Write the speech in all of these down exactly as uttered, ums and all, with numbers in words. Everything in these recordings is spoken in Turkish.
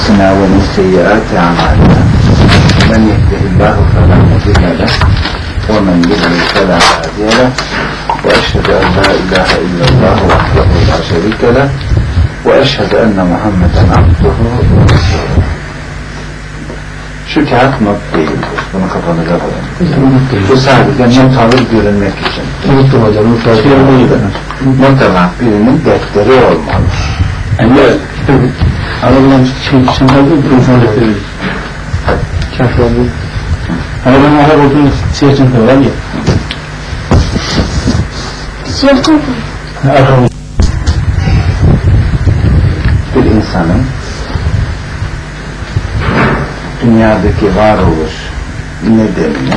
أنفسنا ومن سيئات أعمالنا من يهده الله فلا مضل له ومن يضلل فلا هادي له وأشهد أن لا إله إلا الله وحده لا شريك له وأشهد أن محمدا عبده ورسوله. Şu kağıt not değildir. Bunu kafanıza koyun. Bu sadece not alır görünmek için. Unuttum hocam. Not alan birinin defteri olmalı. Yani arabadan şey çıkardı duruşuna defteri. Kağıt oldu. Arabanın ağır olduğunu siyah çıkardı var ya. Siyah çıkardı. Araba. Bir insanın dünyadaki varoluş nedenini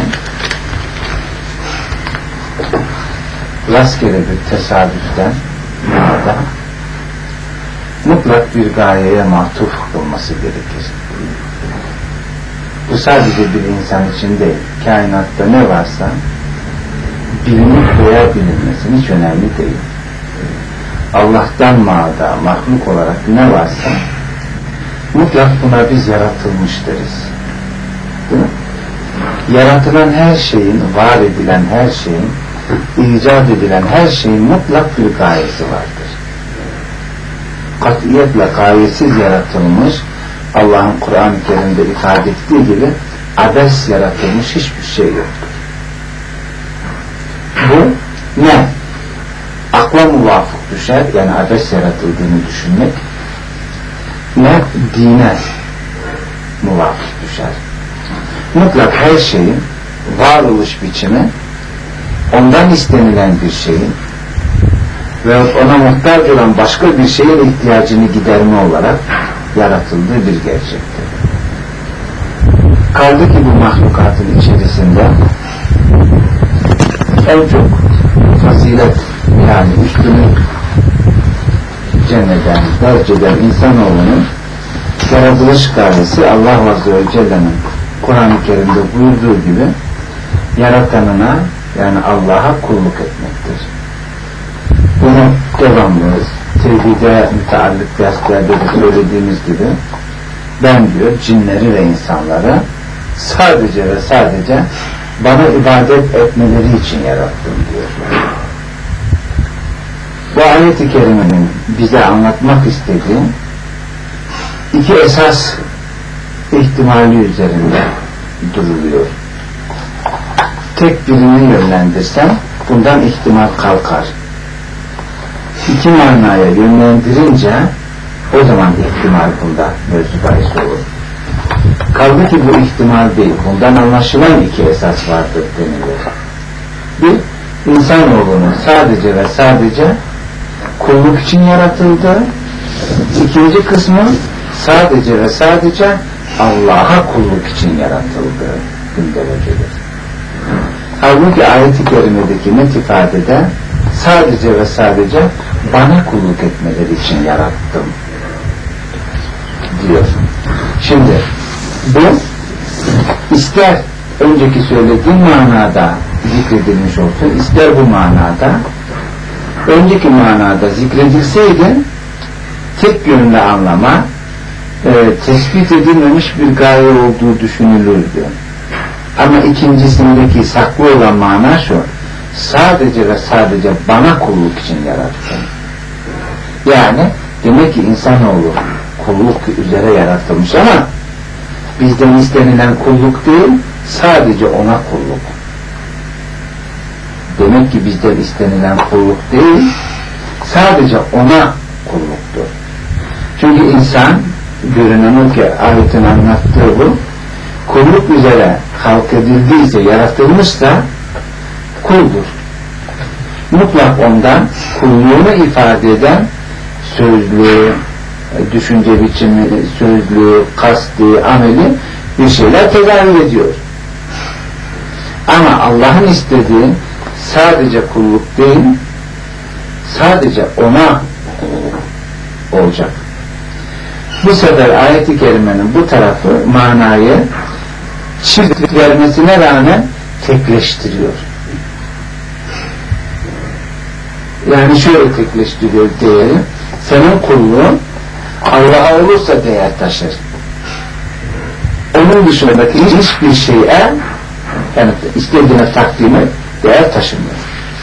rastgele bir tesadüften ya da mutlak bir gayeye matuf olması gerekir. Bu sadece bir insan için değil, kainatta ne varsa bilinip veya bilinmesi hiç önemli değil. Allah'tan mağda, mahluk olarak ne varsa mutlak buna biz yaratılmış deriz. Değil mi? Yaratılan her şeyin, var edilen her şeyin, icat edilen her şeyin mutlak bir gayesi vardır. Katiyetle gayesiz yaratılmış, Allah'ın Kur'an-ı Kerim'de ifade ettiği gibi abes yaratılmış hiçbir şey yoktur. Bu ne? Akla muvafık düşer, yani abes yaratıldığını düşünmek, ne dine muvafık düşer. Mutlak her şeyin varoluş biçimi ondan istenilen bir şeyin ve ona muhtaç olan başka bir şeyin ihtiyacını giderme olarak yaratıldığı bir gerçektir. Kaldı ki bu mahlukatın içerisinde en çok fazilet, yani üstünlük cenneden, derceden insanoğlunun yaratılış gayesi Allah Azze ve Celle'nin Kur'an-ı Kerim'de buyurduğu gibi yaratanına, yani Allah'a kulluk etmektir. Bunu devamlı tevhide müteallik derslerde de söylediğimiz gibi ben diyor cinleri ve insanları sadece ve sadece bana ibadet etmeleri için yarattım diyor. Bu ayet-i kerimenin bize anlatmak istediği iki esas ihtimali üzerinde duruluyor. Tek birini yönlendirsem bundan ihtimal kalkar. İki manaya yönlendirince o zaman ihtimal bunda mevzu bahis olur. Kaldı ki bu ihtimal değil. Bundan anlaşılan iki esas vardır deniliyor. Bir, insanoğlunun sadece ve sadece kulluk için yaratıldı. İkinci kısmı sadece ve sadece Allah'a kulluk için yaratıldı. Günderecedir. Halbuki ayet-i kerimedeki net ifadede sadece ve sadece bana kulluk etmeleri için yarattım diyor. Şimdi bu ister önceki söylediğim manada zikredilmiş olsun, ister bu manada önceki manada zikredilseydi tek yönlü anlama e, tespit edilmemiş bir gaye olduğu düşünülürdü. Ama ikincisindeki saklı olan mana şu: sadece ve sadece bana kulluk için yarattım. Yani demek ki insanoğlu kulluk üzere yaratılmış ama bizden istenilen kulluk değil, sadece ona kulluk. Demek ki bizden istenilen kulluk değil, sadece ona kulluktur. Çünkü insan, görünen o ki ayetin anlattığı bu, kulluk üzere halk edildiyse, yaratılmışsa kuldur. Mutlak ondan kulluğunu ifade eden sözlü, düşünce biçimi, sözlü, kasti, ameli bir şeyler tedavi ediyor. Ama Allah'ın istediği sadece kulluk değil, sadece ona olacak. Bu sefer ayet-i kerimenin bu tarafı manayı çift vermesine rağmen tekleştiriyor. Yani şöyle tekleştiriyor diyelim. Senin kulluğun Allah'a olursa değer taşır. onun dışındaki hiçbir şeye, yani istediğine takdimi değer taşımıyor.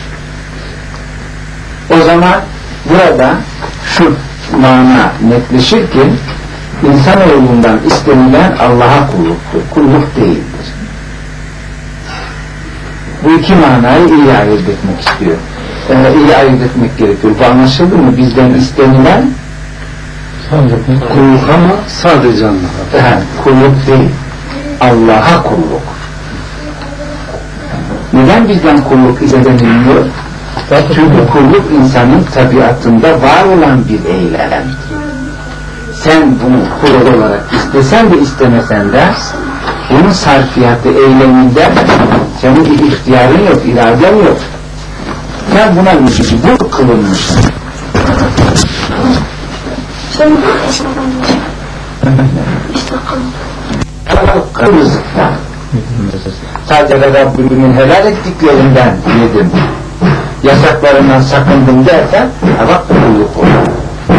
O zaman burada şu mana netleşir ki insanoğlundan istenilen Allah'a kulluktur, kulluk değildir. Bu iki manayı iyi ayırt etmek istiyor. Ee, iyi ayırt etmek gerekiyor. Bu anlaşıldı mı? Bizden istenilen kulluk ama sadece Allah'a. Yani, kulluk değil, Allah'a kulluk. Neden bizden kulluk istenilmiyor? Çünkü kulluk insanın tabiatında var olan bir eylem. Sen bunu kul olarak istesen de istemesen de bunun sarfiyatı eyleminde senin bir ihtiyarın yok, iraden yok. Sen buna mecbur kılınmışsın. Rızıkta sadece Rabbimin helal ettiklerinden yedim, yasaklarından sakındım dersen bak kulluk olur.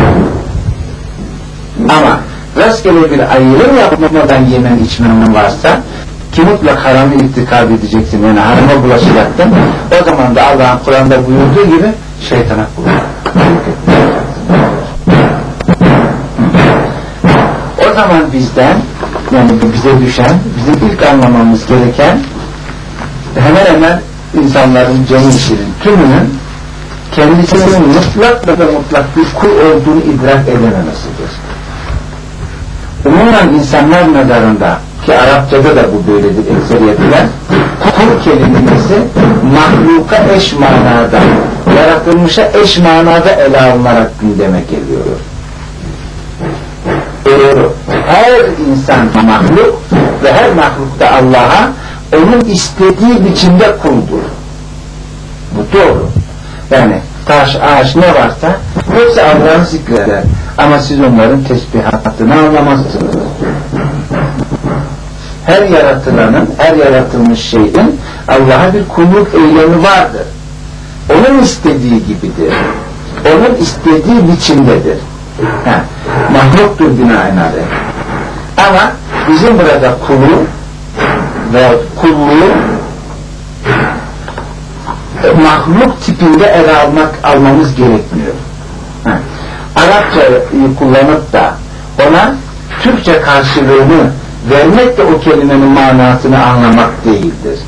Ama rastgele bir ayrım yapmadan yemen içmenin varsa ki mutlak haramı irtikab edeceksin, yani harama bulaşacaksın, o zaman da Allah'ın Kur'an'da buyurduğu gibi şeytana kulluk. O zaman bizden, yani bize düşen, bizim ilk anlamamız gereken hemen hemen insanların cemiyetinin tümünün kendisinin mutlak ve mutlak bir kul olduğunu idrak edememesidir. Umumen insanlar nazarında, ki Arapçada da bu böyledir ekseriyetle, kul kelimesi mahluka eş manada, yaratılmışa eş manada ele alınarak gündeme geliyor. Doğru. Her insan mahluk ve her mahlukta Allah'a onun istediği biçimde kuldur. Bu doğru. Yani taş, ağaç ne varsa hepsi Allah'ın zikreder. Ama siz onların tesbihatını anlamazsınız. Her yaratılanın, her yaratılmış şeyin Allah'a bir kulluk eylemi vardır. Onun istediği gibidir. Onun istediği biçimdedir. Ha, mahluktur binaenaleyh. Ama bizim burada kulu ve kulluğu e, mahluk tipinde ele almak, almamız gerekmiyor. Ha. Arapçayı kullanıp da ona Türkçe karşılığını vermek de o kelimenin manasını anlamak değildir.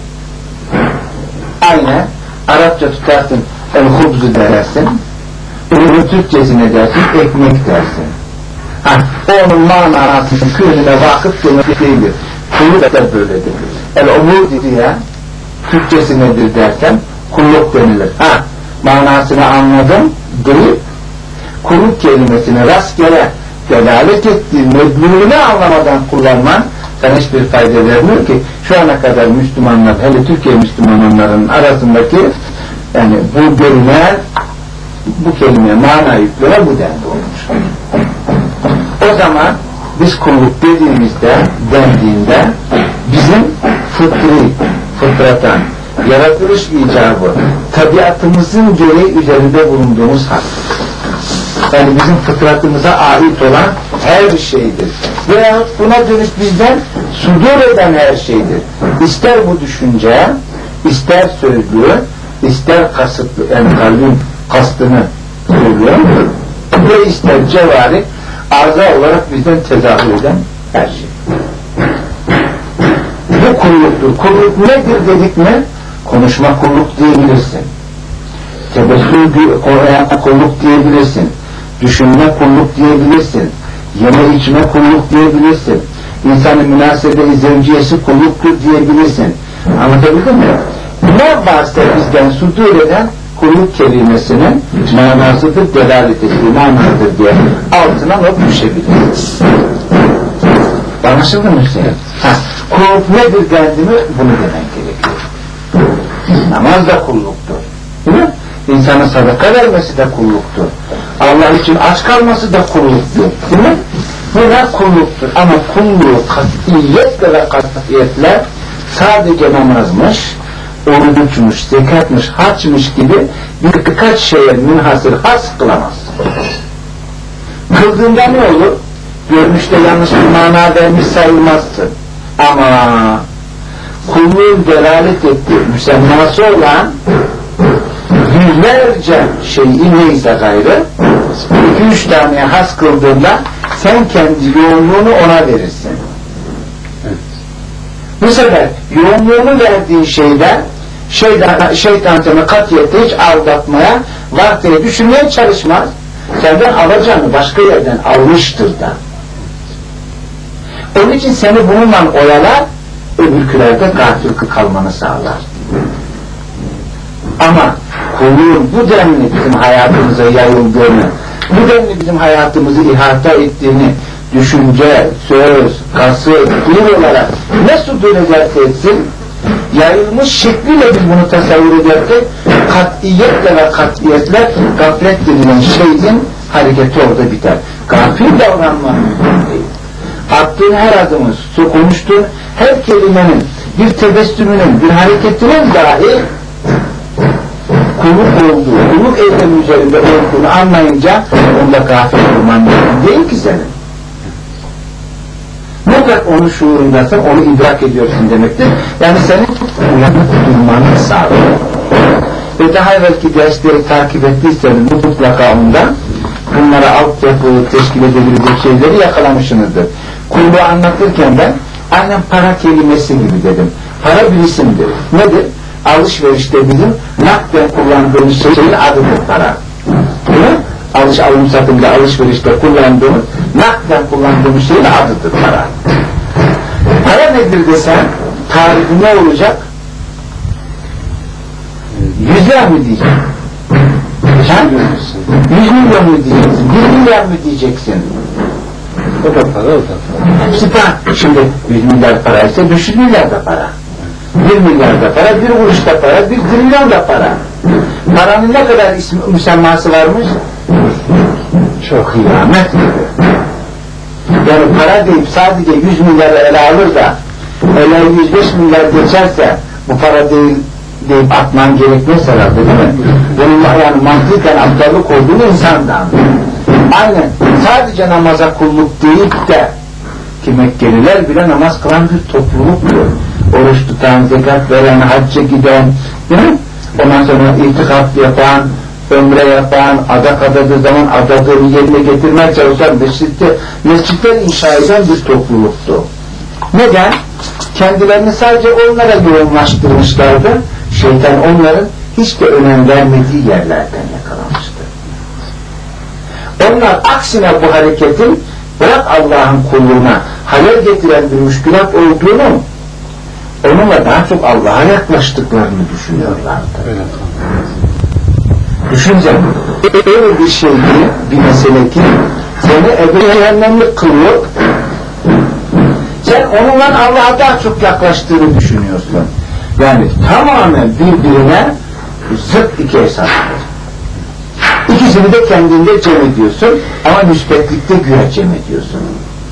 Aynen Arapça tutarsın, el-hubzu dersin, bunun Türkçesine dersin, ekmek dersin. Ha, onun manasının köyüne vakıf demek değildir. Kulluk da böyledir. El-umur diye Türkçesi nedir dersen kulluk denilir. Ha, manasını anladım değil, kulluk kelimesini rastgele delalet ettiği medlulünü anlamadan kullanman sana hiçbir fayda vermiyor ki şu ana kadar Müslümanlar, hele Türkiye Müslümanlarının arasındaki yani bu görünen bu kelime mana yüklere bu denli olmuş. O zaman biz kulluk dediğimizde, dendiğinde bizim fıtri, fıtratan, yaratılış icabı, tabiatımızın gereği üzerinde bulunduğumuz hak. Yani bizim fıtratımıza ait olan her şeydir. Veya buna dönük bizden sudur eden her şeydir. İster bu düşünce, ister sözlüğü, ister kasıtlı, yani kalbin kastını söylüyor, ve ister cevari, arıza olarak bizden tezahür eden her şey. Bu kulluktur. Kulluk nedir dedik mi? Konuşma kulluk diyebilirsin. Tebessüm kulluk diyebilirsin. Düşünme kulluk diyebilirsin. Yeme içme kulluk diyebilirsin. İnsanın münasebe-i zevciyesi kulluktur diyebilirsin. Anlatabildim mi? Ne varsa bizden sudur eden kulluk kelimesinin manasıdır, delalet ettiği manadır diye altına not düşebiliriz. Anlaşıldı mı Hüseyin? Ha, kulluk nedir dendi mi bunu demen gerekiyor. Namaz da kulluktur. Değil mi? İnsanın sadaka vermesi de kulluktur. Allah için aç kalması da kulluktur. Değil mi? Bunlar kulluktur. Ama kulluğu katiyetle ve katiyetle sadece namazmış, oruçmuş, zekatmış, haçmış gibi birkaç şeye münhasır has kılamazsın. Kıldığında ne olur? Görünüşte yanlış bir mana vermiş sayılmazsın. Ama kulluğun delalet ettiği müsemması olan yüzlerce şeyi neyse gayrı iki üç taneye has kıldığında sen kendi yoğunluğunu ona verirsin. Evet. Bu sefer yoğunluğunu verdiğin şeyden şeytan, şeytan seni katiyette hiç aldatmaya, vakteye düşünmeye çalışmaz. Senden alacağını başka yerden almıştır da. Onun için seni bununla oyalar, öbürkülerde gafil kalmanı sağlar. Ama kulluğun bu denli bizim hayatımıza yayıldığını, bu denli bizim hayatımızı ihata ettiğini düşünce, söz, kasıt, dil olarak ne sudur ederse etsin, yayılmış şekliyle biz bunu tasavvur ederken katiyetle ve katiyetle gaflet denilen şeyin hareketi orada biter. Gafil davranma değil. Attığın her adımın, konuştuğun her kelimenin, bir tebessümünün, bir hareketinin dahi kulluk olduğu, kulluk eylemi üzerinde olduğunu anlayınca onda gafil olman değil ki senin. Mutlak onu şuurundasın, onu idrak ediyorsun demektir. Yani senin uyanık durmanı sağlıyor. Ve daha evvelki dersleri takip ettiyseniz mutlaka ondan bunlara altyapı teşkil edebilecek şeyleri yakalamışsınızdır. Kulluğu anlatırken ben aynen para kelimesi gibi dedim. Para bir isimdir. Nedir? Alışverişte bizim nakden kullandığımız şeyin adıdır para. Değil mi? Alış, alım satımda alışverişte kullandığımız nakden kullandığımız şeyin adıdır para. Para nedir desen tarifi ne olacak? Yüzler mi diyeceksin? Sen? Yüz milyon mu diyeceksin? Bir milyar mı diyeceksin? O da para, o da para. Hepsi para. Şimdi yüz milyar para ise beş yüz milyar da para. Bir milyar da para, bir kuruş da para, bir trilyon da para. Paranın ne kadar ismi, müsemması varmış? Çok kıyamet gibi. Yani para deyip sadece yüz milyarı ele alır da ele yüz beş milyar geçerse bu para değil deyip atman gerekmez herhalde, değil mi? Bunun yani mantıken aptallık olduğunu insandan. Aynen. Sadece namaza kulluk deyip de ki Mekkeliler bile namaz kılan bir topluluktur. Oruç tutan, zekat veren, hacca giden, değil mi? Ondan sonra itikaf yapan, ömre yapan, adak adadığı zaman adadığını yerine getirmeye çalışan mescitte, mescitler inşa eden bir topluluktu. Neden? Kendilerini sadece onlara yoğunlaştırmışlardı. Şeytan onların hiç de önem vermediği yerlerden yakalamıştı. Onlar aksine bu hareketin bırak Allah'ın kulluğuna hayal getiren bir müşkülat olduğunu, onunla daha çok Allah'a yaklaştıklarını düşünüyorlardı. Öyle. Düşünce öyle bir şey ki, bir mesele ki seni ebedi kılıyor. Sen onunla Allah'a daha çok yaklaştığını düşünüyorsun. Yani tamamen birbirine zıt iki esasdır. İkisini de kendinde cem ediyorsun ama müsbetlikte güya cem ediyorsun.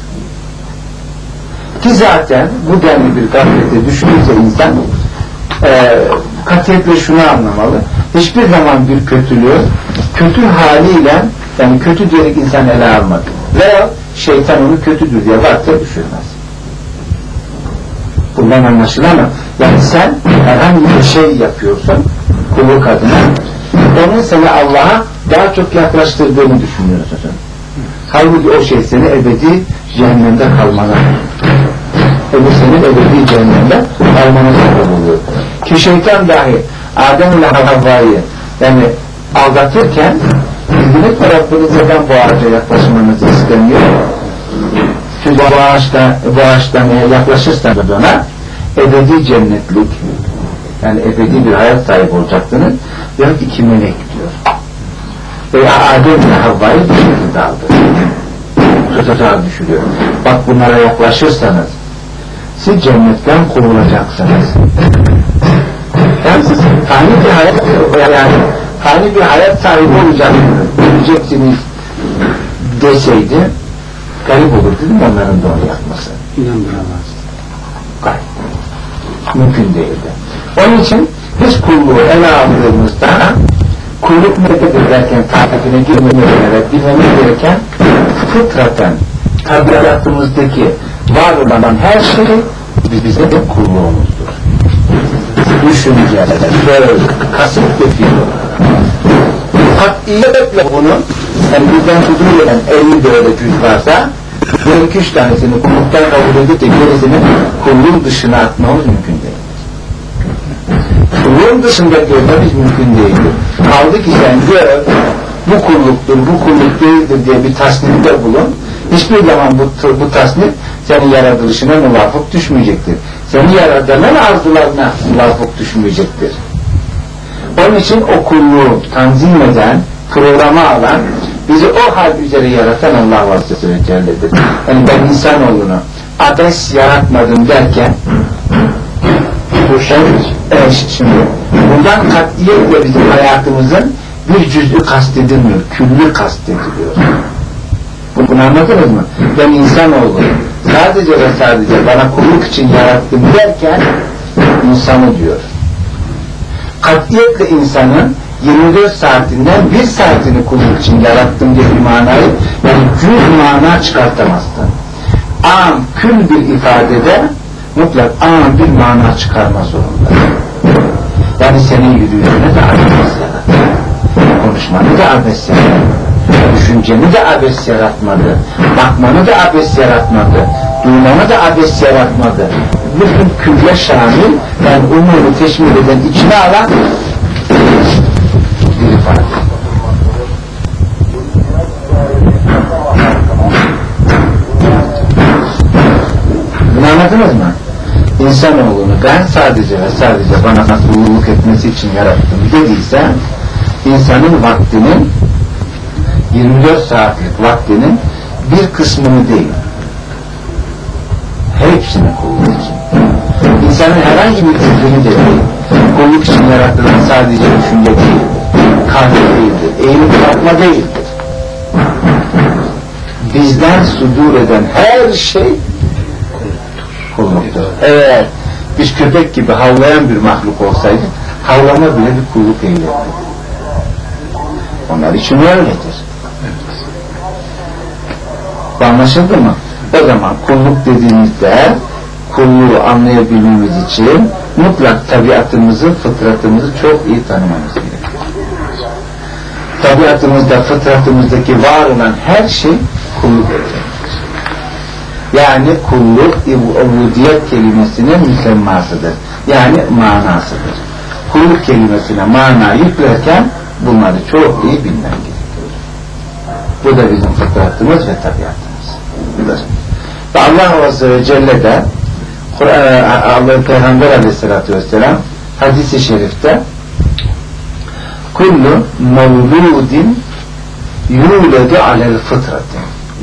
Ki zaten bu denli bir gaflete düşünürse insan e, katiyetle şunu anlamalı. Hiçbir zaman bir kötülüğü kötü haliyle, yani kötü diyerek insan ele almadı. Veya şeytan onu kötüdür diye varsa düşürmez. Bundan anlaşılamaz. Yani sen herhangi bir şey yapıyorsun kulluk adına, onun seni Allah'a daha çok yaklaştırdığını düşünüyorsun. Halbuki o şey seni ebedi cehennemde kalmana, öbür senin ebedi cehennemde kalmana sebep oluyor. Ki şeytan dahi Adem ile Havva'yı yani aldatırken bildiğiniz tarafınızdan bu ağaca yaklaşmanızı istemiyor. Çünkü bu ağaçtan, bu ağaçtan yaklaşırsanız ona ebedi cennetlik, yani ebedi bir hayat sahibi olacaksınız. Yani iki melek diyor. Veya Adem ile Havva'yı düşürdü daldı. Tuzağa düşürüyor. Bak bunlara yaklaşırsanız siz cennetten kovulacaksınız. Yani siz fani bir hayat, yani fani bir hayat sahibi olacaksınız, bileceksiniz deseydi garip olur değil mi onların da onu yapması? İnandıramaz. Garip. Mümkün değildi. Onun için biz kulluğu ele aldığımızda kulluk nedir derken tarifine girmemeye ve bilmemiz gereken fıtraten tabiatımızdaki var olan her şeyi bize de kulluğumuzdur. Düşünceler, söz, kasıt ve fiil. Katiyetle bunu, yani bizden tutuyor eden elli böyle cüz varsa, bu iki üç tanesini kulluktan kabul edip de gerisini kulluğun dışına atmamız mümkün değil. Kulluğun dışında görmemiz mümkün değildir. Kaldı ki sen gör, bu kulluktur, bu kulluk değildir diye bir tasnifte bulun. Hiçbir zaman bu, bu tasnif senin yaratılışına muvafık düşmeyecektir. Seni yaratanın arzularına muvafık düşmeyecektir. Onun için o kulluğu tanzim eden, programa alan, bizi o hal üzere yaratan Allah vasıtası ve Celle'dir. Yani ben insanoğlunu abes yaratmadım derken bu şey, evet, şimdi bundan katiyetle bizim hayatımızın bir cüz'ü kastedilmiyor, küllü kastediliyor. Bunu anladınız mı? Ben insanoğlu sadece ve sadece bana kulluk için yarattım derken insanı diyor. Katiyetle insanın yirmi dört saatinden bir saatini kulluk için yarattım diye bir manayı, yani cüz mana çıkartamazsın. Am, kül bir ifadede mutlak am bir mana çıkarma zorunda. Yani senin yürüyüşüne de abes yaratmadı. Konuşmanı da abes yaratmadı. Düşünceni de abes yaratmadı. Bakmanı da abes yaratmadı. Duymanı da abes yaratmadı. Bütün külle şamil, yani umuru teşmil eden, içine alan bir ifade. Bunu anladınız mı? İnsanoğlunu ben sadece ve sadece bana kulluk etmesi için yarattım dediyse, insanın vaktinin yirmi dört saatlik vaktinin bir kısmını değil, hepsini kulluk için. İnsanın herhangi bir kısmını de değil, kulluk için yaratılan sadece düşünce değil, kalp değildir, eğilip kalkma değildir. Bizden sudur eden her şey kulluktur. Evet, biz köpek gibi havlayan bir mahluk olsaydı, havlama bile bir kulluk eyledi. Onlar için öyledir. Anlaşıldı mı? O zaman kulluk dediğimizde kulluğu anlayabilmemiz için mutlak tabiatımızı, fıtratımızı çok iyi tanımamız gerekiyor. Tabiatımızda, fıtratımızdaki var olan her şey kulluk edecektir. Yani kulluk, ubudiyet kelimesinin müsemmasıdır. Yani manasıdır. Kulluk kelimesine mana yüklerken bunları çok iyi bilmem gerekiyor. Bu da bizim fıtratımız ve tabiatımız. Ve Allah Azze ve Celle de Allah'ın Peygamber Aleyhisselatü Vesselam hadis-i şerifte kullu mevludin yuledu alel fıtrati,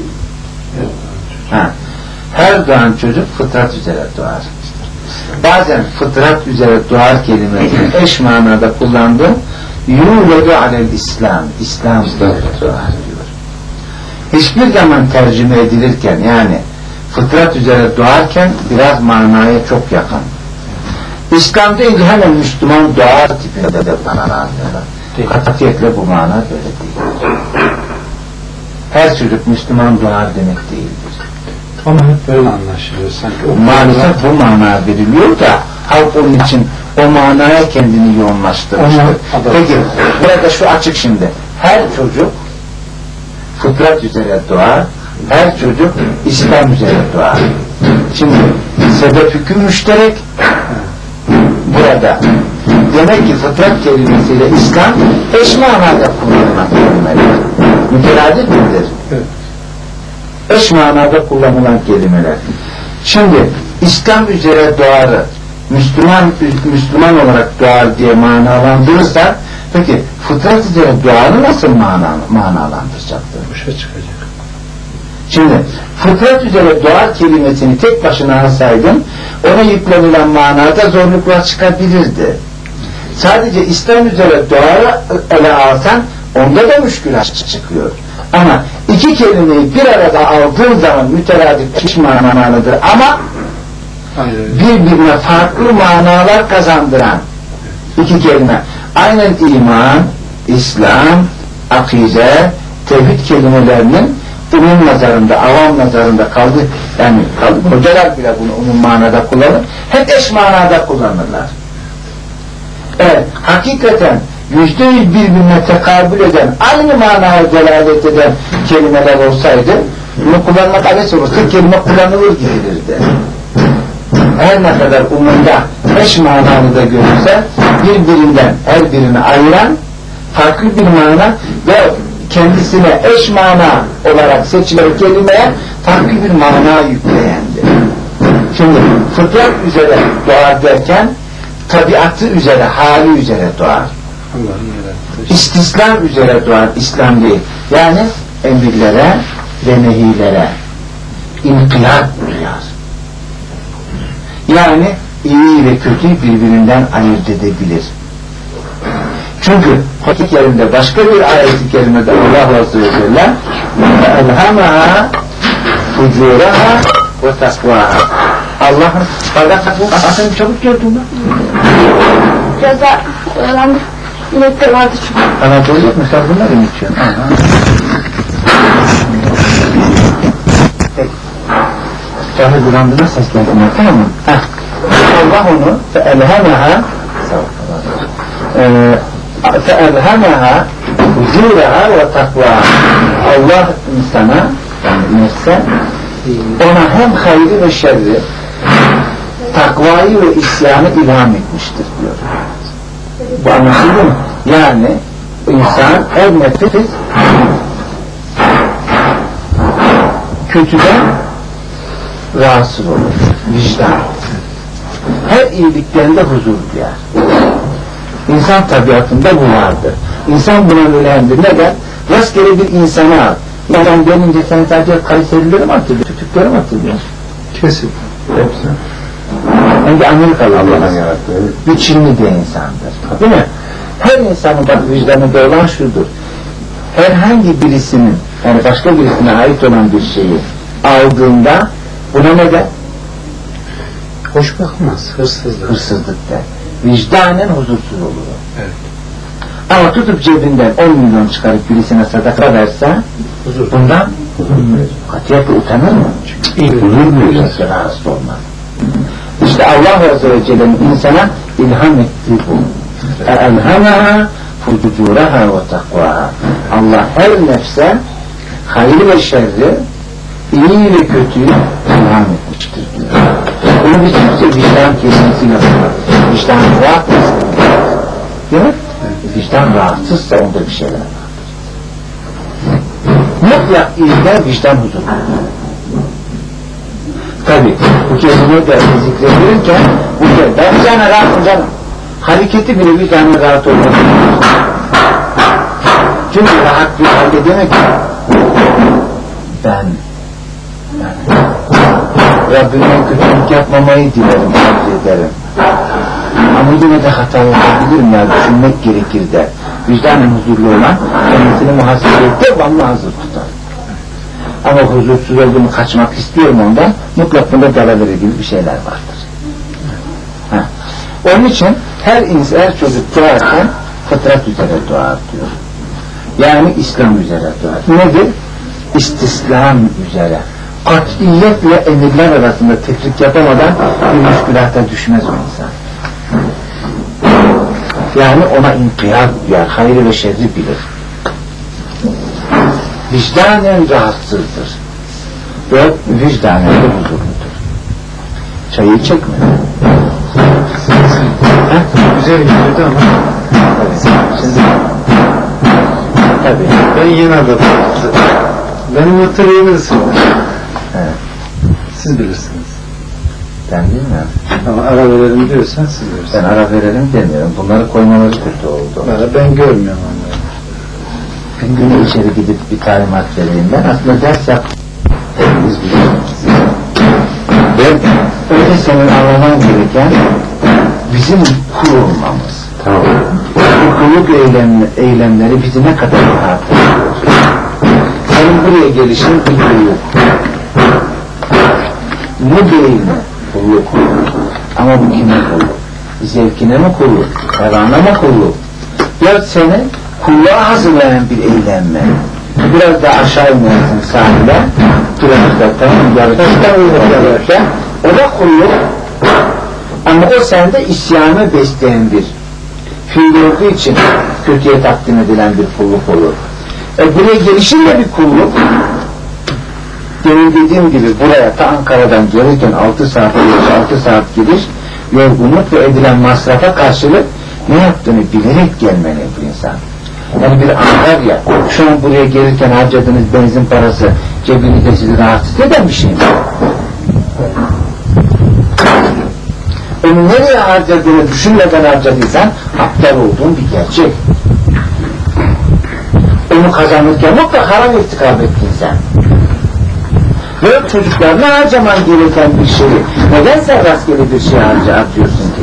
her doğan çocuk fıtrat üzere doğar. Bazen fıtrat üzere doğar kelimesini eş manada kullandı, yuledu alel İslam, İslam üzere doğar diyor. Hiçbir zaman tercüme edilirken, yani fıtrat üzere doğarken biraz manaya çok yakın. İslam deyince hemen Müslüman doğar tipinde de bana katiyetle bu mana böyle değil. Her çocuk Müslüman doğar demek değildir. Ama hep böyle anlaşılıyor sanki. Maalesef bu mana veriliyor da halk onun için o manaya kendini yoğunlaştırmıştır. Peki burada şu açık şimdi. Her çocuk fıtrat üzere doğar, her çocuk İslam üzere doğar. Şimdi sebep hüküm müşterek burada. Demek ki fıtrat kelimesiyle İslam eş manada kullanılan kelimeler. Müteradif midir? Evet. Eş manada kullanılan kelimeler. Şimdi İslam üzere doğarı Müslüman Müslüman olarak doğar diye manalandırırsa, peki fıtrat üzere doğarı nasıl mana, manalandıracaktır? Boşa çıkacak. Şimdi fıtrat üzere doğar kelimesini tek başına alsaydın, ona yüklenilen manada zorluklar çıkabilirdi. Sadece İslam üzere doğarı ele alsan, onda da müşkülat çıkıyor. Ama iki kelimeyi bir arada aldığın zaman müteradif eş manalıdır ama birbirine farklı manalar kazandıran iki kelime. Aynen iman, İslam, akide, tevhid kelimelerinin umum nazarında, avam nazarında kaldı, yani kaldı, hocalar bile bunu umum manada kullanır, hep eş manada kullanırlar. Evet, hakikaten yüzde yüz birbirine tekabül eden, aynı manaya delalet eden kelimeler olsaydı, bunu kullanmak abes olursa kelime kullanılır gibiydi. Her ne kadar umumda eş manalı da görürse, birbirinden her birini ayıran farklı bir mana ve kendisine eş mana olarak seçilen kelimeye farklı bir mana yükleyendir. Şimdi fıtrat üzere doğar derken tabiatı üzere, hali üzere doğar. İstislam üzere doğar, İslam değil. Yani emirlere ve nehilere inkılap duyar. Yani iyi ve kötü birbirinden ayırt edebilir. Çünkü hakik yerinde başka bir ayet-i kerimede Allah Azze ve Celle elhamaha fucuraha ve takvaha. Allah'ın bardak aslında çabuk gördün mü? Biraz da oyalandı. İnekler vardı çünkü. Anadolu yok mu? Sen bunları mı içiyorsun? Peki. Cahil durandığına seslendim. Tamam mı? Heh. Allah onu feelhemaha feelhemaha huzuraha ve takvaha. Allah insana, yani nefse, ona hem hayrı ve şerri, takvayı ve isyanı ilham etmiştir diyor. Bu anlaşıldı mı? Yani insan her nefis kötüden rahatsız olur. Vicdan. Her iyiliklerinde huzur duyar. İnsan tabiatında bu vardır. İnsan buna öğrendir. Neden? Rastgele bir insana al. İnsan gelince sen sadece Kayserileri mi hatırlıyor? Türkleri mi hatırlıyor? Kesin. Hepsi. Önce Amerikalı Allah'ın yarattığı bir Çinli de insandır. Değil mi? Her insanın bak vicdanında olan şudur. Herhangi birisinin, yani başka birisine ait olan bir şeyi aldığında buna ne der? Hoş bakmaz. Hırsızlık. Hırsızlık der. Vicdanen huzursuz olur. Evet. Ama tutup cebinden on milyon çıkarıp birisine sadaka verse Huzur. bundan katiyetle utanır mı? Huzur duyuyor. Rahatsız olmaz. İşte Allah Azze ve Celle'nin insana ilham ettiği bu. اَاَلْهَمَهَا فُجُورَهَا وَتَقْوَهَا. Allah her nefse hayır ve şerri, iyi ve kötüyü ilham etmiştir diyor. Bunu bir kimse vicdan kelimesiyle yapar. Vicdan rahatsız. Değil mi? Vicdan rahatsızsa onda bir şeyler vardır. Mutlak iyiler vicdan huzuru. Tabi bu kelimeyi de zikredilirken bu kelimeyi ben sana rahatım canım. Hareketi bile bir tane rahat olmaz. Çünkü rahat bir halde demek ki ben ben Rabbimden kötülük yapmamayı dilerim, arzu ederim. Ama yine de hata olabilirim ya, düşünmek gerekir der. Vicdanın huzurlu olan kendisini muhasebeye devamlı hazır tutar. Ama huzursuz olduğumu kaçmak istiyorum ondan, mutlak bunda dalavere gibi bir şeyler vardır. Ha. Onun için her insan, her çocuk doğarken fıtrat üzere doğar diyor. Yani İslam üzere doğar. Nedir? İstislam üzere. Katiyetle emirler arasında tefrik yapamadan bir müşkülata düşmez o insan. Yani ona inkiyat duyar, hayrı ve şerri bilir. Vicdanen rahatsızdır. Ve vicdanen de huzurludur. Çayı çekme. Güzel gidiyordu ama Şimdi tabii. ben yine de benim hatırlayabilirsiniz. Evet. Siz bilirsiniz. Ben bilmiyorum. Ama ara verelim diyorsan siz bilirsiniz. Ben ara verelim demiyorum. Bunları koymaları kötü oldu. Ara ben görmüyorum onları. Bir gün içeri gidip bir talimat vereyim. Ben aslında ders yaptım. Hepimiz biliyoruz. Ben öyle senin anlaman gereken bizim kul olmamız. Tamam. Bu kulluk eylem, eylemleri bizi ne kadar rahat ediyor. Senin buraya gelişin bir kulluk. Bu değil mi? Kulluk. Ama bu kime kulluk? Zevkine mi kulluk? Karana mı kulluk? Ya seni kulluğa hazırlayan bir eylem mi? biraz daha aşağı inersin sahile, durakta, tamam, yarışta, o da kulluk, ama o sende isyanı besleyen bir fiil olduğu için kötüye takdim edilen bir kulluk olur. E buraya gelişince bir kulluk, demin dediğim gibi buraya ta Ankara'dan gelirken altı saat geliş, altı saat gidiş, yorgunluk ve edilen masrafa karşılık ne yaptığını bilerek gelmeli bir insan. Yani bir anlar ya, şu an buraya gelirken harcadığınız benzin parası cebinizde sizi rahatsız eden bir şey mi? Onu nereye harcadığını düşünmeden harcadıysan aptal olduğun bir gerçek. Onu kazanırken mutlaka haram irtikab ettin sen. Ve çocuklarına harcaman gereken bir şeyi neden sen rastgele bir şey harcıyorsun ki?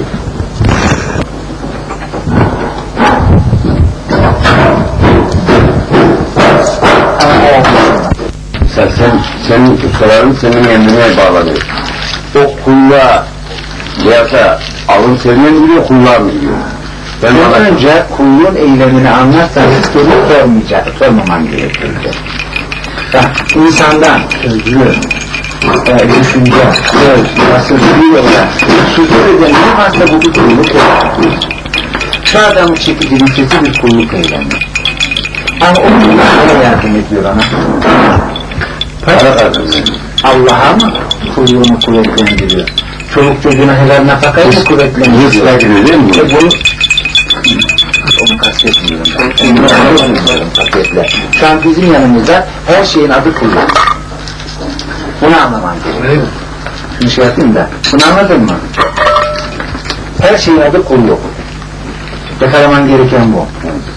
Sen, sen, senin ustaların senin emrine bağlanıyor. O kulluğa veya da alın serine mi gidiyor, kulluğa mı gidiyor? Ben ondan önce kulluğun eylemini anlarsanız soru sormayacak, sormaman gerektirecek. İnsandan sözlü, e, düşünce, söz, nasıl bir yolla sözlü eden ne varsa bu bir kulluk eylemi. Şu adamın çekicinin sesi bir kulluk eylemi. Ama o kulluğa yardım ediyor ona. Para kazanıyor. Allah'a mı kulluğunu kuvvetlendiriyor? Çoluk çocuğuna helal nafakayı mı kuvvetlendiriyor? Rızkına giriyor değil mi? E bunu onu kastetmiyorum ben. Onu kastetmiyorum paketle. Şu an bizim yanımızda her şeyin adı kulluk. Bunu anlaman gerekiyor. Şunu şey yapayım da. Bunu anladın mı? Her şeyin adı kulluk. Yakalaman gereken bu.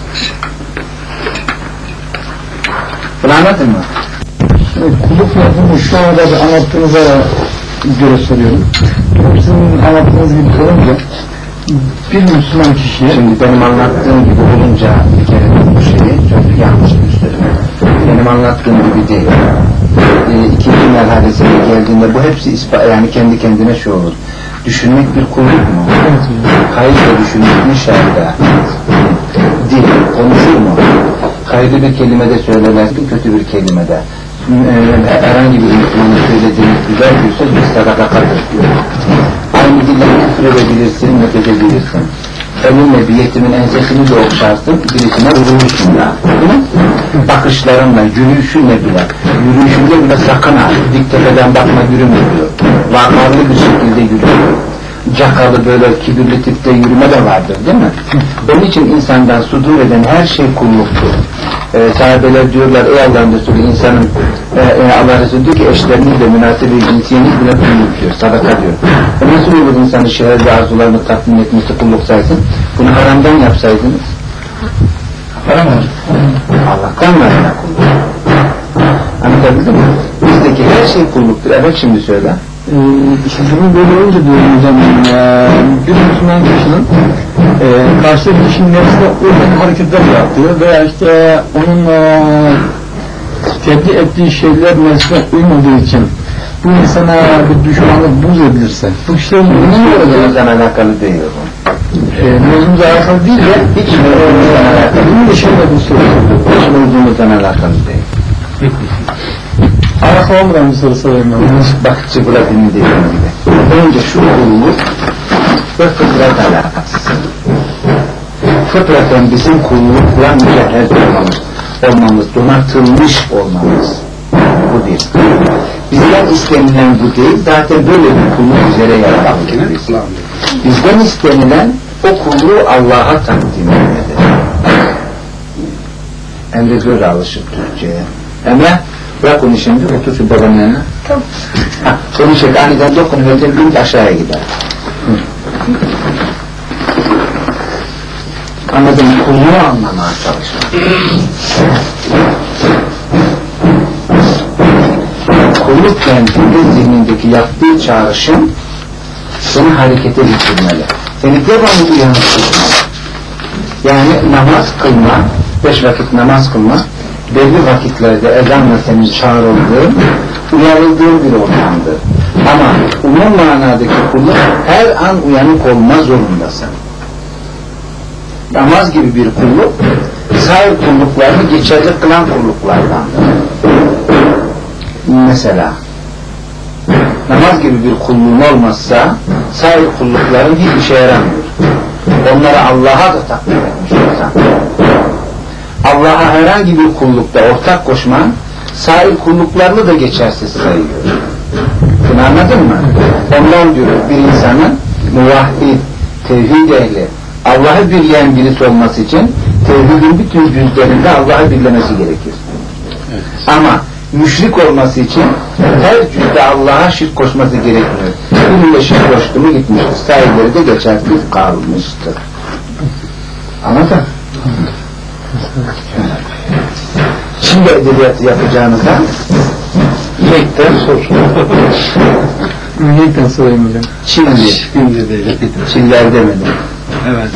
Bunu anladın mı? Evet, kulluk mevzunu şu anda da anlattığınıza göre soruyorum. Sizin anlattığınız gibi olunca bir Müslüman kişiye, şimdi benim anlattığım gibi olunca bir kere bu şeyi çok yanlış gösteriyor. Benim anlattığım gibi değil. E, ikinci merhalesine geldiğinde bu hepsi ispa, yani kendi kendine şey olur. Düşünmek bir kulluk mu? Hayır da düşünmek mi şerda? Dil, konuşur mu? Hayırlı bir kelimede söylersin, kötü bir kelimede. Ee, herhangi bir Müslümanın söylediğiniz güzel bir söz bir sadakadır diyor. Aynı dille küfür edebilirsin, nefret edebilirsin. Elinle bir yetimin ensesini de okşarsın, birisine vurursun ya. Bakışlarınla, yürüyüşünle bile, yürüyüşünde bile sakın ha, dik tepeden bakma yürüme diyor. Vakarlı bir şekilde yürüyor. Cakalı böyle kibirli tipte yürüme de vardır değil mi? Onun için insandan sudur eden her şey kulluktur. Ee, sahabeler diyorlar, ey Allah'ın Resulü, insanın e, e, Allah Resulü diyor ki eşlerinizle münasebe cinsiyeniz bile kulluk diyor, sadaka diyor. E, nasıl olur insanın şehir ve arzularını tatmin etmesi kulluk saysın? Bunu haramdan yapsaydınız haram olur. Allah'tan verene kulluk. Anlatabildim mi? Bizdeki her şey kulluktur. Evet, şimdi söyle. Ee, işte bunun böyle olunca diyorum hocam, ee, bir Müslüman kişinin ee, karşıdaki kişinin nefsine uygun hareketler yaptığı veya işte onun ee, tebliğ ettiği şeyler nefsine uymadığı için bu insana bir düşmanlık buz edilirse bu kişilerin Mevzumuzdan alakalı değil o. e, mevzumuzla alakalı değil de Hiç mevzumuzdan alakalı bunun dışında bu soru. Hiç mevzumuzdan alakalı değil. Alakalı olmadan bir soru sorayım ben. Bak Cibra dini dediğim gibi. Önce şu kulluk ve fıtrat alakası. Fıtraten bizim kullukla mücehhez olmamız, olmamız, donatılmış olmamız. Bu değil. Bizden istenilen bu değil, zaten böyle bir kulluk üzere yaratılmışız. Bizden istenilen o kulluğu Allah'a takdim etmelidir. Emre böyle alışıp Türkçe'ye. Emre, bırak onu şimdi, otur şu babanın yanına. Tamam. Ha, onu çek, aniden dokun, öyle bir aşağıya gider. Hı. Anladım, kulluğu anlamaya çalışın. Kulluk kendinde zihnindeki yaptığı çağrışım seni harekete getirmeli. Seni devamlı uyanık tutmalı. Yani namaz kılma, beş vakit namaz kılma, belli vakitlerde ezanla senin çağrıldığın, uyarıldığın bir ortamdır. Ama umum manadaki kulluk her an uyanık olma zorundasın. Namaz gibi bir kulluk sair kulluklarını geçerli kılan kulluklardandır. Mesela namaz gibi bir kulluğun olmazsa sair kullukların hiçbir şey yaramıyor. Onları Allah'a da takdir etmiş olsan, Allah'a herhangi bir kullukta ortak koşman sair kulluklarını da geçersiz sayıyor. Bunu anladın mı? Ondan diyor bir insanın muvahhid, tevhid ehli, Allah'ı birleyen birisi olması için tevhidin bütün cüzlerinde Allah'ı birlemesi gerekir. Evet. Ama müşrik olması için her cüzde Allah'a şirk koşması gerekmiyor. Bununla şirk koştu mu gitmiştir. Sahileri de geçersiz kalmıştır. Anladın? Şimdi edebiyatı yapacağınıza Mekten sor. Mekten sorayım hocam. Şimdi. Şimdi değil. Çiller demedim. Evet.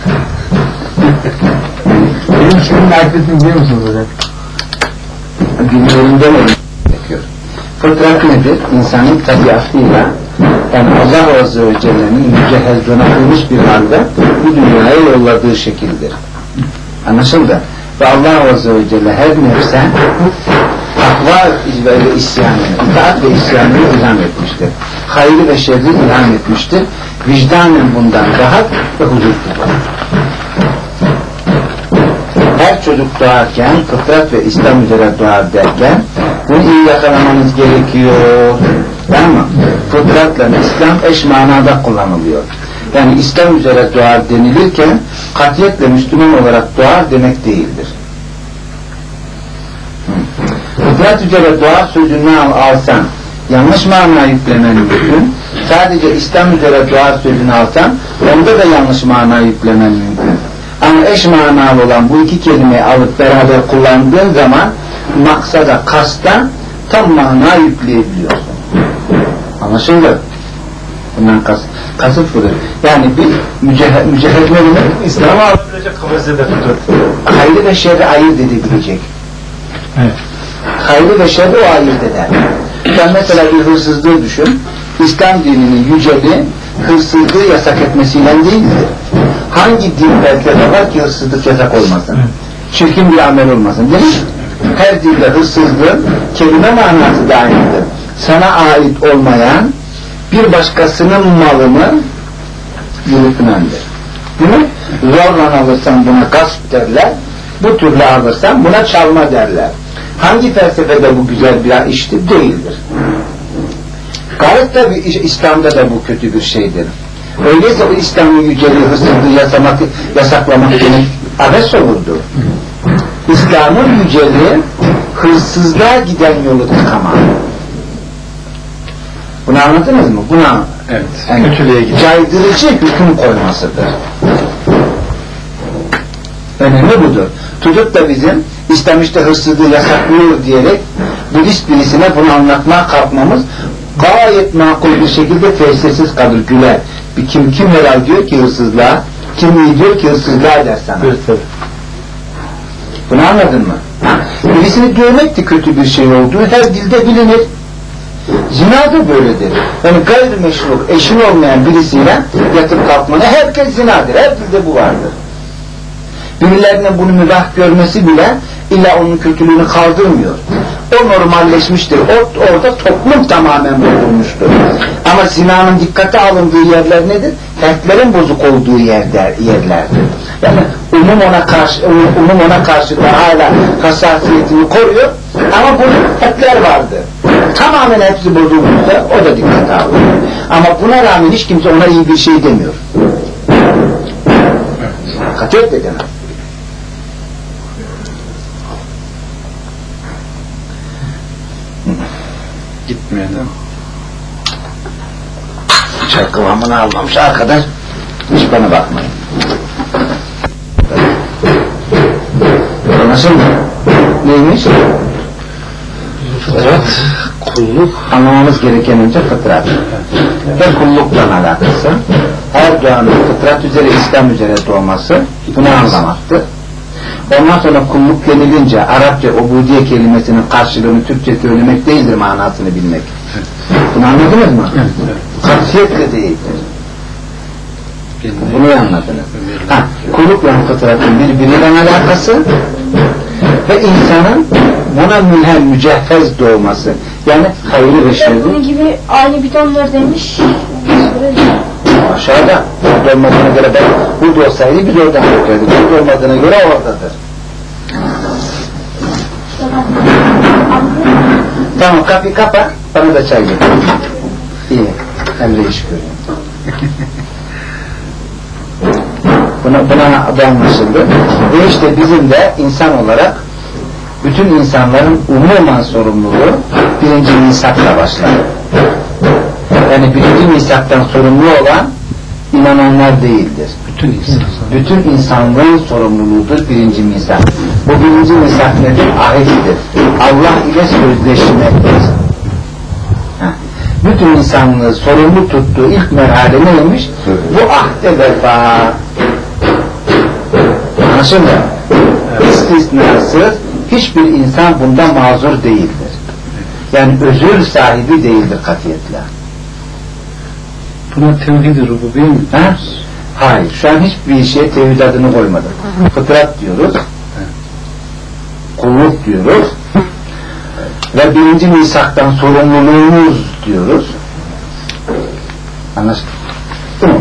Benim ismini marifetini biliyor musunuz hocam? Bilmiyorum demedim. Fıtrat nedir? İnsanın tabiatıyla, yani Allah Azze ve Celle'nin mücehhez donatılmış bir halde bu dünyaya yolladığı şekildir. Anlaşıldı? Ve Allah Azze ve Celle her nefse takva ve isyanını, itaat ve isyanını ilham etmiştir. Hayrı ve şerri ilham etmiştir. Vicdanen bundan rahat ve huzur tutar. Her çocuk doğarken, fıtrat ve İslam üzere doğar derken bunu iyi yakalamanız gerekiyor. Tamam mı? Fıtratla İslam eş manada kullanılıyor. Yani İslam üzere doğar denilirken katiyetle Müslüman olarak doğar demek değildir. Fıtrat üzere doğar sözünü al, alsan yanlış mana yüklemen mümkün. Sadece İslam üzere doğar sözünü alsan onda da yanlış mana yüklemen mümkün. Ama eş manalı olan bu iki kelimeyi alıp beraber kullandığın zaman maksada, kasta tam mana yükleyebiliyorsun. Anlaşıldı? Bundan kas, kasıt budur. Yani bir mücehhez mücehhez ne demek? İslam'ı alabilecek kapasitede fıtrat. Hayrı ve şerri ayırt edebilecek. Evet. Hayrı ve şerri o ayırt eder. Sen mesela bir hırsızlığı düşün. İslam dininin yüceliği hırsızlığı yasak etmesiyle değildir. Hangi din belgede var ki hırsızlık yasak olmasın? Çirkin bir amel olmasın değil mi? Her dinde hırsızlığın kelime manası da aynıdır. Sana ait olmayan bir başkasının malını yürütmendir. Değil mi? Zorla alırsan buna gasp derler, bu türlü alırsan buna çalma derler. Hangi felsefede bu güzel bir iştir? Değildir. Gayet tabi İslam'da da bu kötü bir şeydir. Öyleyse bu İslam'ın yüceliği hırsızlığı yasamak, yasaklamak demek abes olurdu. İslam'ın yüceliği hırsızlığa giden yolu tıkama. Bunu anladınız mı? Buna evet. Yani caydırıcı hüküm koymasıdır. Önemli budur. Tutup da bizim İslam işte hırsızlığı yasaklıyor diyerek Budist birisine bunu anlatmaya kalkmamız gayet makul bir şekilde tesirsiz kalır, güler. Bir kim kim helal diyor ki hırsızlığa, kim iyi diyor ki hırsızlığa der sana. Evet, evet. Bunu anladın mı? Birisini dövmek de kötü bir şey olduğu her dilde bilinir. Zina da böyledir. Yani gayrimeşru, eşin olmayan birisiyle yatıp kalkmanı herkes zinadır. Her dilde bu vardır. Birilerinin bunu mübah görmesi bile illa onun kötülüğünü kaldırmıyor. O normalleşmiştir. O, orada toplum tamamen bozulmuştur. Ama zinanın dikkate alındığı yerler nedir? Fertlerin bozuk olduğu yerler, yerlerdir. Yani umum ona karşı, umum ona karşı da hala hassasiyetini koruyor. Ama bunun fertler vardı. Tamamen hepsi bozulmuşsa o da dikkate alıyor. Ama buna rağmen hiç kimse ona iyi bir şey demiyor. Katiyetle demez. Gitmiyor değil mi? Çay kıvamını almamış arkadaş. Hiç bana bakmayın. Nasıl mı? Neymiş? Fıtrat, kulluk. Anlamamız gereken önce fıtrat. Ve kullukla alakası. Her doğanın fıtrat üzere, İslam üzere doğması bunu anlamaktır. Ondan sonra kulluk denilince Arapça ubudiye kelimesinin karşılığını Türkçe söylemek değildir, manasını bilmek. Bunu anladınız mı? Katiyetle değildir. Bunu anladınız. Ha, kullukla fıtratın birbiriyle alakası ve insanın buna mülhem, mücehhez doğması. Yani hayırlı ve şerri. Bunun gibi aynı bidonlar demiş. Aşağıda. Burada olmadığına göre ben burada olsaydı biz oradan bakıyorduk. Burada olmadığına göre oradadır. Tamam, kapıyı kapa. Bana da çay getir. İyi. Emre iş görüyorum. Buna, buna da anlaşıldı. Ve işte bizim de insan olarak bütün insanların umuman sorumluluğu birinci misakla başlar. Yani birinci misaktan sorumlu olan inananlar değildir. Bütün insan. Bütün insanlığın sorumluluğudur birinci misak. Bu birinci misak nedir? Ahittir. Allah ile sözleşmektir. Bütün insanlığı sorumlu tuttuğu ilk merhale neymiş? Bu ahde vefa. Anlaşıldı? İstisnasız hiçbir insan bunda mazur değildir. Yani özür sahibi değildir katiyetle. Buna tevhid-i rububiyye mi? Ha? Hayır. Şu an hiçbir şeye tevhid adını koymadık. Fıtrat diyoruz. Kulluk diyoruz. Ve birinci misaktan sorumluluğumuz diyoruz. Anlaşıldı mı?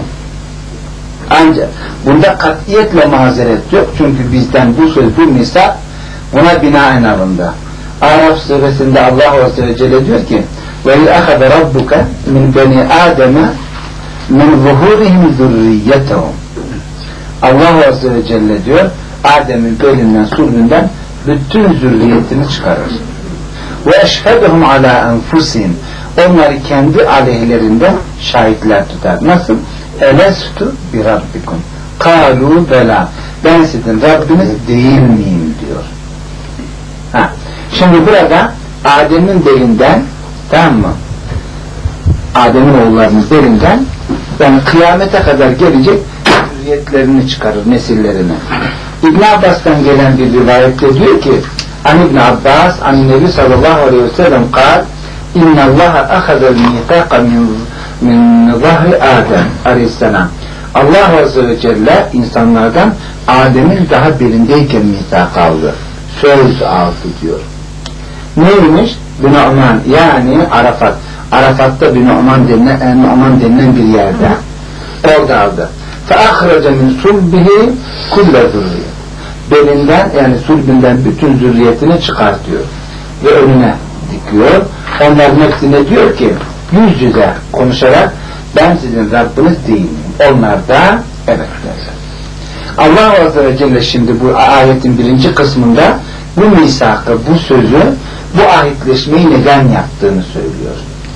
Ancak bunda katiyetle mazeret yok. Çünkü bizden bu söz, bu misak buna binaen alındı. Araf suresinde Allah Azze ve Celle diyor ki وَاِذْ اَخَذَ رَبُّكَ مِنْ بَنِي آدَمَ مِنْ ظُهُورِهِمْ ذُرِّيَّتَهُمْ Allah Azze ve Celle diyor Adem'in belinden, sulbünden bütün zürriyetini çıkarır. وَاَشْهَدُهُمْ عَلَى أَنْفُسِهِمْ Onları kendi aleyhlerinde şahitler tutar. Nasıl? اَلَسْتُ بِرَبِّكُمْ قَالُوا بَلَا Ben sizin Rabbiniz değil miyim diyor. Ha. Şimdi burada Adem'in belinden, tamam mı? Adem'in oğullarının belinden yani kıyamete kadar gelecek zürriyetlerini çıkarır, nesillerini. İbn Abbas'tan gelen bir rivayette diyor ki An İbn Abbas, An Nebi sallallahu aleyhi ve sellem kal İnna Allaha ahadel mitaka min, min zahri Adem aleyhisselam. Allah Azze ve Celle insanlardan Adem'in daha belindeyken mitak aldı. Söz aldı diyor. Neymiş? Bin-Nu'man yani Arafat. Arafat'ta Bin-Nu'man denilen, Nu'man denilen bir yerde. Orada aldı. فَاَخْرَجَ مِنْ سُلْبِهِ كُلَّ ذُرِّيَةٍ Belinden yani sulbinden bütün zürriyetini çıkartıyor. Ve önüne dikiyor. Onların hepsine diyor ki yüz yüze konuşarak ben sizin Rabbiniz değil miyim? Onlar da evet derler. Allah Azze ve Celle şimdi bu ayetin birinci kısmında bu misakı, bu sözü, bu ahitleşmeyi neden yaptığını söylüyor.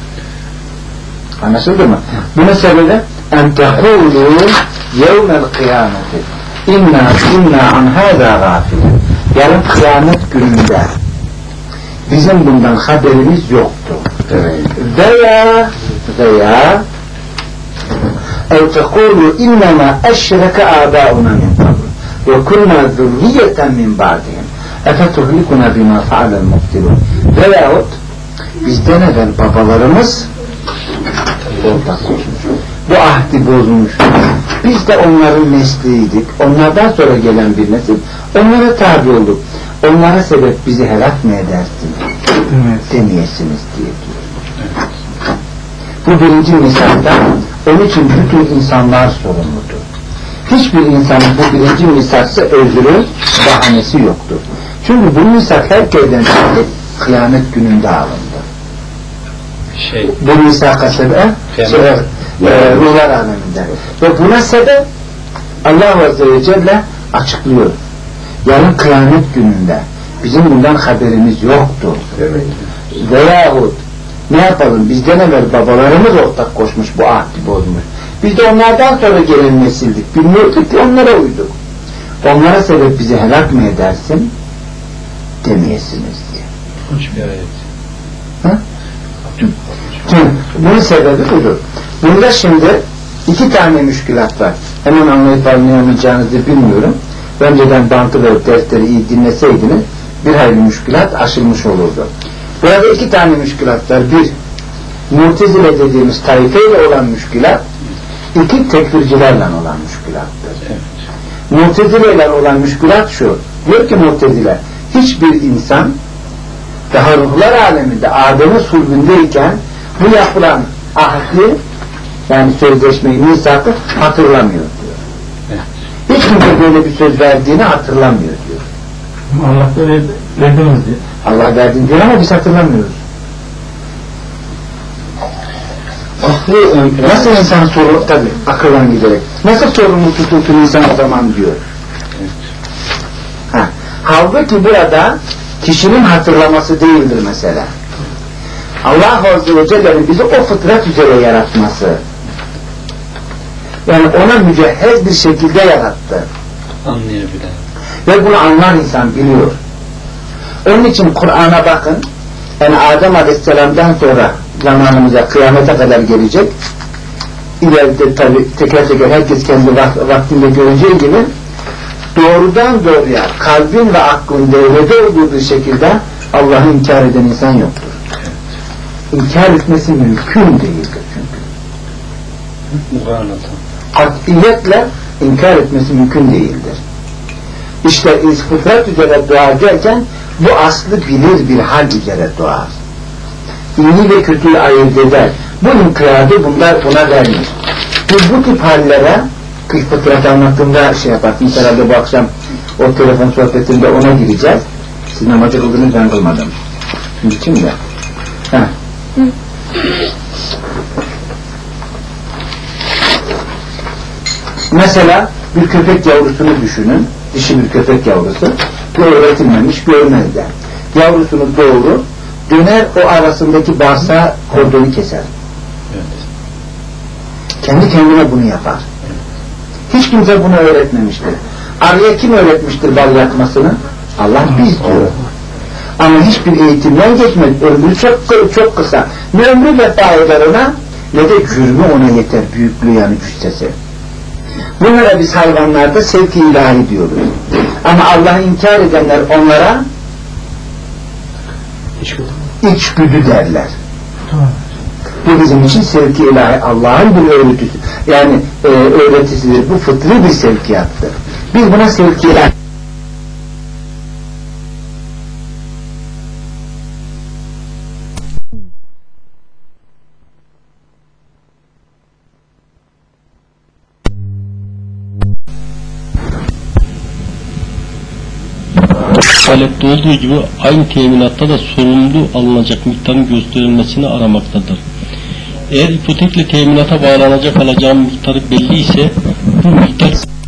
Anlaşıldı mı? Bunun sebebi en tehûlû yevmel kıyameti inna inna an hâzâ gâfilin yarın kıyamet gününde bizim bundan haberimiz yoktu. Veya veya ev tekûlû innema eşreke âbâuna min qabl ve kunnâ zürriyeten min ba'dihim efetuhlikuna bima fa'alel mubtilun veyahut bizden evvel babalarımız bu ahdi bozmuş. Biz de onların nesliydik. Onlardan sonra gelen bir nesil. Onlara tabi olduk. Onlara sebep bizi helak mı edersin? Evet. Demeyesiniz diye diyor. Evet. Bu birinci misakta onun için bütün insanlar sorumludur. Hiçbir insanın bu birinci misaksa özrü, bahanesi yoktur. Çünkü bu misak herkesten çıktı, kıyamet gününde alındı. Şey, bu misaka sebep şey, e, ruhlar aleminde. Ve buna sebep Allah Azze ve Celle açıklıyor. Yarın kıyamet gününde bizim bundan haberimiz yoktu. Evet. Veyahut ne yapalım? Bizden evvel babalarımız ortak koşmuş, bu ahdi bozmuş. Biz de onlardan sonra gelen nesildik. Bilmiyorduk ki onlara uyduk. Onlara sebep bizi helak mı edersin? Demeyesiniz diye. Hoş bir ayet. Ha? Çünkü bunun sebebi budur. Bunda şimdi iki tane müşkülat var. Hemen anlayıp anlayamayacağınızı bilmiyorum. Önceden bantı ve dersleri iyi dinleseydiniz bir hayli müşkülat aşılmış olurdu. Burada iki tane müşkülat var. Bir, Mu'tezile dediğimiz taifeler olan müşkülat. İki, tekfircilerle olan müşkülattır. Evet. Mu'tezileyle olan müşkülat şu, diyor ki Mu'tezile, hiçbir insan daha ruhlar aleminde Adem'in sulbündeyken bu yapılan ahdi, yani sözleşmeyi, misakı hatırlamıyor diyor. Evet. Hiç kimse böyle bir söz verdiğini hatırlamıyor diyor. Allah da verdiniz diyor. Allah verdiğini diyor ama biz hatırlamıyoruz. Aklı, nasıl insan soru, tabi akıldan giderek, nasıl sorumlu tutulsun insan o zaman diyor. Evet. Ha. Halbuki burada kişinin hatırlaması değildir mesela. Allah Azze ve Celle'nin bizi o fıtrat üzere yaratması, yani ona mücehhez bir şekilde yarattı. Anlayabilen. Ve bunu anlar insan, biliyor. Onun için Kur'an'a bakın, yani Adem Aleyhisselam'dan sonra zamanımıza, kıyamete kadar gelecek. İleride tabi teker teker herkes kendi vak vaktinde göreceği gibi doğrudan doğruya kalbin ve aklın devrede olduğu bir şekilde Allah'ı inkar eden insan yoktur. İnkar etmesi mümkün değildir çünkü. Katiyetle inkar etmesi mümkün değildir. İşte fıtrat üzere doğar derken bu aslı bilir bir hal üzere doğar. İyi ve kötüyü ayırt eder. Bu inkıradı bunlar buna vermiş. Ve bu tip hallere fıtrat anlattığımda şey yapar. Mesela bu akşam o telefon sohbetinde ona gireceğiz. Siz namazı kıldınız, ben kılmadım. Şimdi kim de? Ha. Mesela bir köpek yavrusunu düşünün. Dişi bir köpek yavrusu. Bu öğretilmemiş, görmezler. Yavrusunu doğurur, döner o arasındaki bağırsağı kordonu keser. Evet. Kendi kendine bunu yapar. Hiç kimse bunu öğretmemiştir. Arıya kim öğretmiştir bal yakmasını? Allah biz diyor. Ama hiçbir eğitimden geçmedi. Ömrü çok, çok kısa. Ne ömrü vefa eder ona, ne de cürmü ona yeter. Büyüklüğü yani cüssesi. Bunlara biz hayvanlarda sevk-i ilahi diyoruz. Ama Allah'ı inkar edenler onlara içgüdü derler. Bu bizim için sevk-i ilahi, Allah'ın bir öğretisi. Yani e, öğretisidir. Bu fıtri bir sevkiyattır. Biz buna sevk-i ilahi talepte olduğu gibi aynı teminatta da sorumlu alınacak miktarın gösterilmesini aramaktadır. Eğer ipotekle teminata bağlanacak alacağım miktarı belli ise bu miktar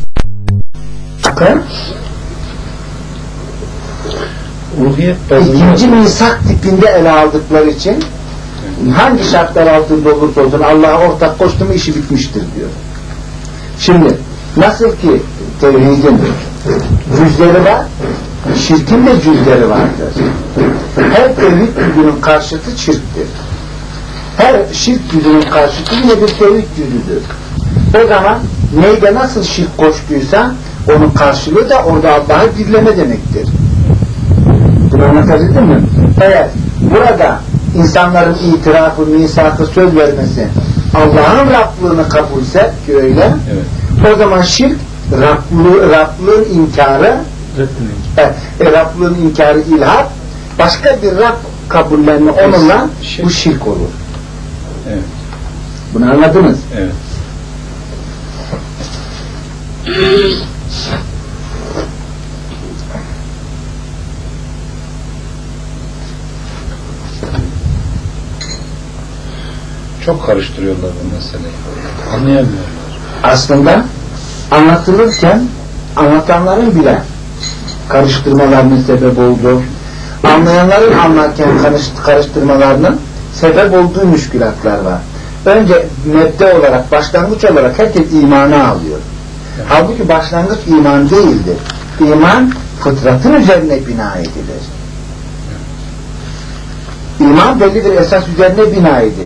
İkinci misak tipinde ele aldıkları için hangi şartlar altında olursa olsun Allah'a ortak koştu mu işi bitmiştir diyor. Şimdi nasıl ki tevhidin cüzleri var, şirkin de cüzleri vardır. Her tevhid güdünün karşıtı şirktir. Her şirk güdünün karşıtı yine bir tevhid güdüdür. O zaman neyde nasıl şirk koştuysa onun karşılığı da orada Allah'ı birleme demektir. Bunu anlatabildim mi? Eğer burada insanların itirafı, misakı, söz vermesi Allah'ın Rablığını kabulse ki öyle, evet. O zaman şirk Rablı, Rablığın inkarı e, Rablığın inkarı ilhat, başka bir Rab kabullenme onunla şirk. Bu şirk olur. Evet. Bunu anladınız? Evet. Çok karıştırıyorlar bu meseleyi. Anlayamıyorlar. Aslında anlatılırken anlatanların bile karıştırmalarının sebep olduğu, anlayanların anlarken karıştırmalarının sebep olduğu müşkülatlar var. Önce mebde olarak, başlangıç olarak herkes imanı alıyor. Evet. Halbuki başlangıç iman değildir. İman fıtratın üzerine bina edilir. İman belli bir esas üzerine bina edilir.